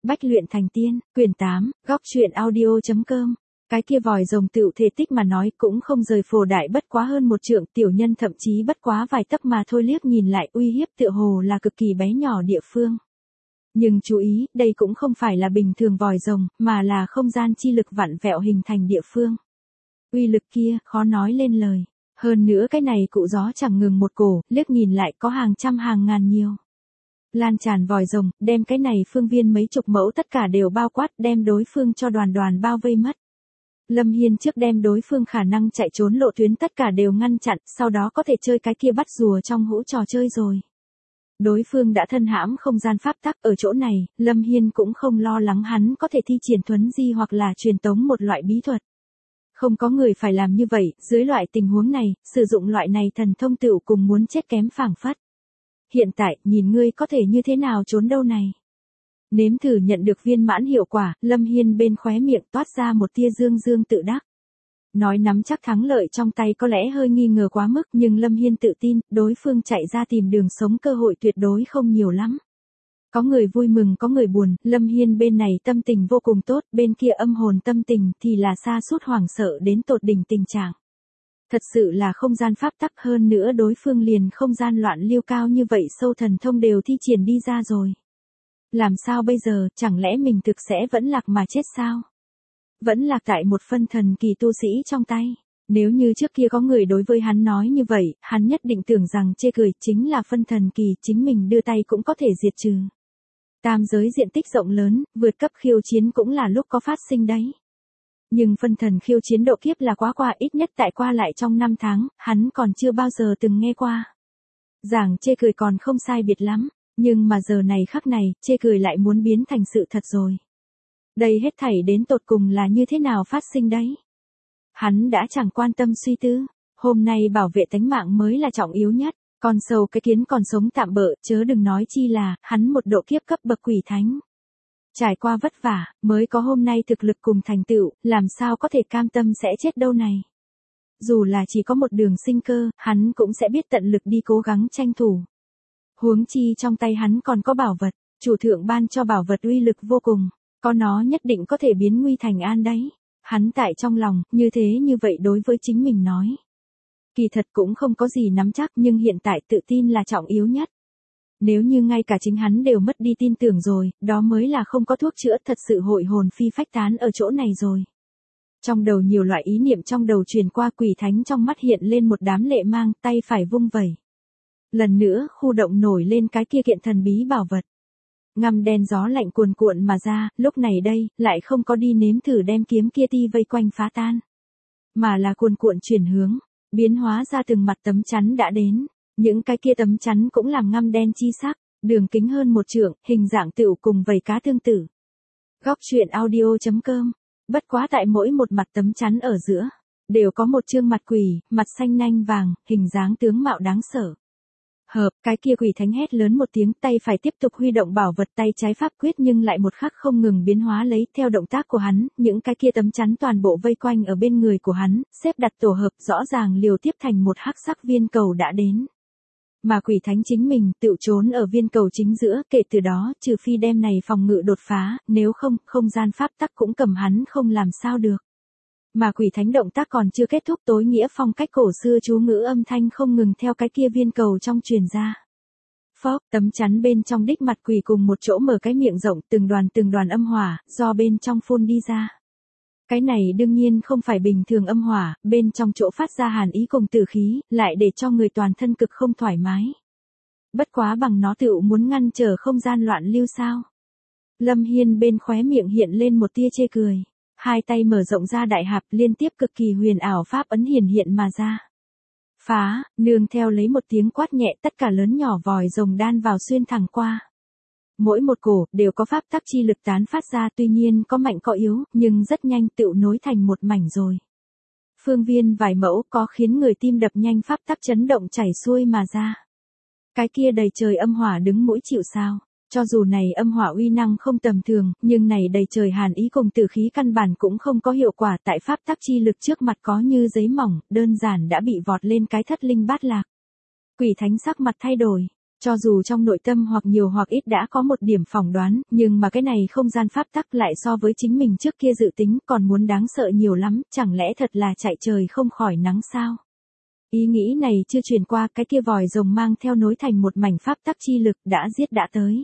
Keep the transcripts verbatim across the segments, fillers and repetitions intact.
Bách luyện thành tiên, quyển tám, góc truyện audio.com. Cái kia vòi rồng tựu thể tích mà nói cũng không rời phổ đại bất quá hơn một trượng, tiểu nhân thậm chí bất quá vài tấc mà thôi, liếc nhìn lại uy hiếp tựa hồ là cực kỳ bé nhỏ địa phương. Nhưng chú ý, đây cũng không phải là bình thường vòi rồng, mà là không gian chi lực vặn vẹo hình thành địa phương. Uy lực kia, khó nói lên lời. Hơn nữa cái này cụ gió chẳng ngừng một cổ, liếc nhìn lại có hàng trăm hàng ngàn nhiều. Lan tràn vòi rồng, đem cái này phương viên mấy chục mẫu tất cả đều bao quát, đem đối phương cho đoàn đoàn bao vây mất. Lâm Hiên trước đem đối phương khả năng chạy trốn lộ tuyến tất cả đều ngăn chặn, sau đó có thể chơi cái kia bắt rùa trong hũ trò chơi rồi. Đối phương đã thân hãm không gian pháp tắc ở chỗ này, Lâm Hiên cũng không lo lắng hắn có thể thi triển thuấn di hoặc là truyền tống một loại bí thuật. Không có người phải làm như vậy, dưới loại tình huống này, sử dụng loại này thần thông tựu cùng muốn chết kém phảng phất. Hiện tại, nhìn ngươi có thể như thế nào trốn đâu này. Nếm thử nhận được viên mãn hiệu quả, Lâm Hiên bên khóe miệng toát ra một tia dương dương tự đắc. Nói nắm chắc thắng lợi trong tay có lẽ hơi nghi ngờ quá mức, nhưng Lâm Hiên tự tin, đối phương chạy ra tìm đường sống cơ hội tuyệt đối không nhiều lắm. Có người vui mừng có người buồn, Lâm Hiên bên này tâm tình vô cùng tốt, bên kia âm hồn tâm tình thì là sa sút hoảng sợ đến tột đỉnh tình trạng. Thật sự là không gian pháp tắc, hơn nữa đối phương liền không gian loạn lưu cao như vậy sâu thần thông đều thi triển đi ra rồi. Làm sao bây giờ, chẳng lẽ mình thực sẽ vẫn lạc mà chết sao? Vẫn lạc tại một phân thần kỳ tu sĩ trong tay. Nếu như trước kia có người đối với hắn nói như vậy, hắn nhất định tưởng rằng chê cười chính là phân thần kỳ, chính mình đưa tay cũng có thể diệt trừ. Tam giới diện tích rộng lớn, vượt cấp khiêu chiến cũng là lúc có phát sinh đấy. Nhưng phân thần khiêu chiến độ kiếp là quá qua, ít nhất tại qua lại trong năm tháng, hắn còn chưa bao giờ từng nghe qua. Giảng chê cười còn không sai biệt lắm, nhưng mà giờ này khắc này, chê cười lại muốn biến thành sự thật rồi. Đây hết thảy đến tột cùng là như thế nào phát sinh đấy? Hắn đã chẳng quan tâm suy tư, hôm nay bảo vệ tánh mạng mới là trọng yếu nhất, còn sầu cái kiến còn sống tạm bợ, chớ đừng nói chi là, hắn một độ kiếp cấp bậc quỷ thánh. Trải qua vất vả, mới có hôm nay thực lực cùng thành tựu, làm sao có thể cam tâm sẽ chết đâu này. Dù là chỉ có một đường sinh cơ, hắn cũng sẽ biết tận lực đi cố gắng tranh thủ. Huống chi trong tay hắn còn có bảo vật, chủ thượng ban cho bảo vật uy lực vô cùng, có nó nhất định có thể biến nguy thành an đấy. Hắn tại trong lòng, như thế như vậy đối với chính mình nói. Kỳ thật cũng không có gì nắm chắc, nhưng hiện tại tự tin là trọng yếu nhất. Nếu như ngay cả chính hắn đều mất đi tin tưởng rồi, đó mới là không có thuốc chữa, thật sự hội hồn phi phách tán ở chỗ này rồi. Trong đầu nhiều loại ý niệm trong đầu truyền qua, quỷ thánh trong mắt hiện lên một đám lệ mang, tay phải vung vẩy. Lần nữa, khu động nổi lên cái kia kiện thần bí bảo vật. Ngăm đen gió lạnh cuồn cuộn mà ra, lúc này đây, lại không có đi nếm thử đem kiếm kia ti vây quanh phá tan. Mà là cuồn cuộn chuyển hướng, biến hóa ra từng mặt tấm chắn đã đến. Những cái kia tấm chắn cũng làm ngăm đen chi sắc, đường kính hơn một trượng, hình dạng tựu cùng vảy cá tương tự. Góc truyện audio.com. Bất quá tại mỗi một mặt tấm chắn ở giữa, đều có một chương mặt quỷ, mặt xanh nanh vàng, hình dáng tướng mạo đáng sợ. Hợp, cái kia quỷ thánh hét lớn một tiếng, tay phải tiếp tục huy động bảo vật, tay trái pháp quyết nhưng lại một khắc không ngừng biến hóa lấy, theo động tác của hắn, những cái kia tấm chắn toàn bộ vây quanh ở bên người của hắn, xếp đặt tổ hợp, rõ ràng liều tiếp thành một hắc sắc viên cầu đã đến. Mà quỷ thánh chính mình tự trốn ở viên cầu chính giữa, kể từ đó, trừ phi đem này phòng ngự đột phá, nếu không, không gian pháp tắc cũng cầm hắn không làm sao được. Mà quỷ thánh động tác còn chưa kết thúc, tối nghĩa phong cách cổ xưa chú ngữ âm thanh không ngừng theo cái kia viên cầu trong truyền ra. Phốc, tấm chắn bên trong đích mặt quỷ cùng một chỗ mở cái miệng rộng, từng đoàn từng đoàn âm hỏa, do bên trong phun đi ra. Cái này đương nhiên không phải bình thường âm hỏa, bên trong chỗ phát ra hàn ý cùng tử khí, lại để cho người toàn thân cực không thoải mái. Bất quá bằng nó tựu muốn ngăn trở không gian loạn lưu sao. Lâm Hiên bên khóe miệng hiện lên một tia chê cười. Hai tay mở rộng ra đại hạp, liên tiếp cực kỳ huyền ảo pháp ấn hiển hiện mà ra. Phá, nương theo lấy một tiếng quát nhẹ, tất cả lớn nhỏ vòi rồng đan vào xuyên thẳng qua. Mỗi một cổ, đều có pháp tắc chi lực tán phát ra, tuy nhiên có mạnh có yếu, nhưng rất nhanh tựu nối thành một mảnh rồi. Phương viên vài mẫu có khiến người tim đập nhanh, pháp tắc chấn động chảy xuôi mà ra. Cái kia đầy trời âm hỏa đứng mũi chịu sao. Cho dù này âm hỏa uy năng không tầm thường, nhưng này đầy trời hàn ý cùng tử khí căn bản cũng không có hiệu quả, tại pháp tắc chi lực trước mặt có như giấy mỏng, đơn giản đã bị vọt lên cái thất linh bát lạc. Quỷ thánh sắc mặt thay đổi, Cho dù trong nội tâm hoặc nhiều hoặc ít đã có một điểm phỏng đoán, nhưng mà cái này không gian pháp tắc lại so với chính mình trước kia dự tính còn muốn đáng sợ nhiều lắm, chẳng lẽ thật là chạy trời không khỏi nắng sao? Ý nghĩ này chưa truyền qua, cái kia vòi rồng mang theo nối thành một mảnh pháp tắc chi lực đã giết đã tới.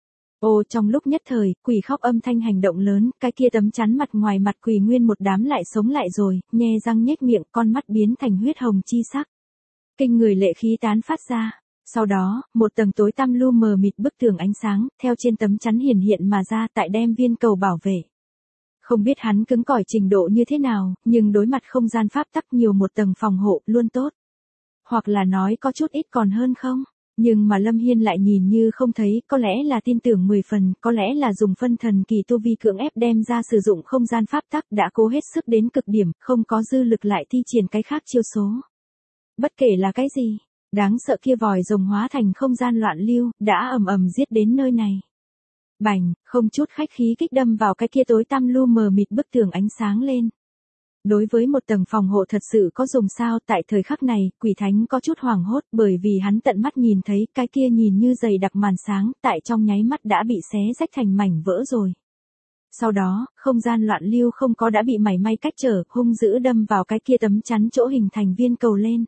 Ô, trong lúc nhất thời, quỷ khóc âm thanh hành động lớn, cái kia tấm chắn mặt ngoài mặt quỷ nguyên một đám lại sống lại rồi, nhe răng nhếch miệng, con mắt biến thành huyết hồng chi sắc. Kinh người lệ khí tán phát ra. Sau đó, một tầng tối tăm lu mờ mịt bức tường ánh sáng, theo trên tấm chắn hiển hiện mà ra tại đem viên cầu bảo vệ. Không biết hắn cứng cỏi trình độ như thế nào, nhưng đối mặt không gian pháp tắc nhiều một tầng phòng hộ, luôn tốt. Hoặc là nói có chút ít còn hơn không? Nhưng mà Lâm Hiên lại nhìn như không thấy, có lẽ là tin tưởng mười phần, có lẽ là dùng phân thần kỳ tu vi cưỡng ép đem ra sử dụng không gian pháp tắc đã cố hết sức đến cực điểm, không có dư lực lại thi triển cái khác chiêu số. Bất kể là cái gì, đáng sợ kia vòi rồng hóa thành không gian loạn lưu, đã ầm ầm giết đến nơi này. Bành, không chút khách khí kích đâm vào cái kia tối tăm lu mờ mịt bức tường ánh sáng lên. Đối với một tầng phòng hộ thật sự có dùng sao, tại thời khắc này, quỷ thánh có chút hoảng hốt bởi vì hắn tận mắt nhìn thấy cái kia nhìn như dày đặc màn sáng, tại trong nháy mắt đã bị xé rách thành mảnh vỡ rồi. Sau đó, không gian loạn lưu không có đã bị mảy may cách trở, hung dữ đâm vào cái kia tấm chắn chỗ hình thành viên cầu lên.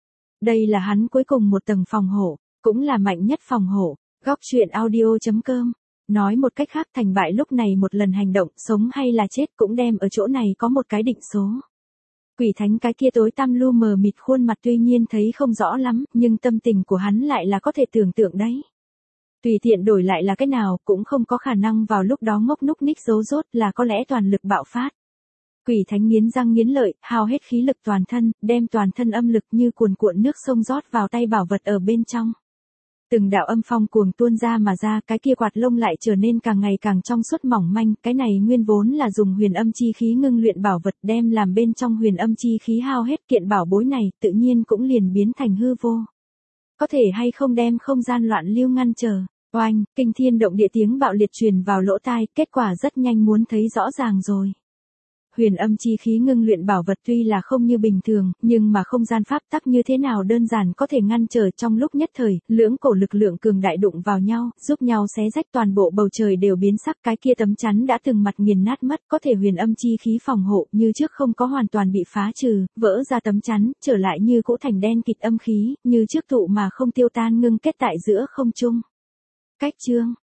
Đây là hắn cuối cùng một tầng phòng hộ, cũng là mạnh nhất phòng hộ. Góc truyện audio chấm com. Nói một cách khác, thành bại lúc này một lần hành động, sống hay là chết cũng đem ở chỗ này có một cái định số. Quỷ thánh cái kia tối tăm lu mờ mịt khuôn mặt tuy nhiên thấy không rõ lắm, nhưng tâm tình của hắn lại là có thể tưởng tượng đấy. Tùy tiện đổi lại là cái nào cũng không có khả năng vào lúc đó ngốc núc ních giấu rốt, là có lẽ toàn lực bạo phát. Quỷ thánh nghiến răng nghiến lợi, hao hết khí lực toàn thân, đem toàn thân âm lực như cuồn cuộn nước sông rót vào tay bảo vật ở bên trong. Từng đạo âm phong cuồng tuôn ra mà ra, cái kia quạt lông lại trở nên càng ngày càng trong suốt mỏng manh, cái này nguyên vốn là dùng huyền âm chi khí ngưng luyện bảo vật đem làm bên trong huyền âm chi khí hao hết, kiện bảo bối này tự nhiên cũng liền biến thành hư vô. Có thể hay không đem không gian loạn lưu ngăn trở. Oanh, kinh thiên động địa tiếng bạo liệt truyền vào lỗ tai, kết quả rất nhanh muốn thấy rõ ràng rồi. Huyền âm chi khí ngưng luyện bảo vật tuy là không như bình thường, nhưng mà không gian pháp tắc như thế nào đơn giản có thể ngăn trở. Trong lúc nhất thời, lưỡng cổ lực lượng cường đại đụng vào nhau, giúp nhau xé rách toàn bộ bầu trời đều biến sắc, cái kia tấm chắn đã từng mặt nghiền nát mất, có thể huyền âm chi khí phòng hộ như trước không có hoàn toàn bị phá trừ, vỡ ra tấm chắn, trở lại như cũ thành đen kịt âm khí, như trước tụ mà không tiêu tan ngưng kết tại giữa không trung. Cách chương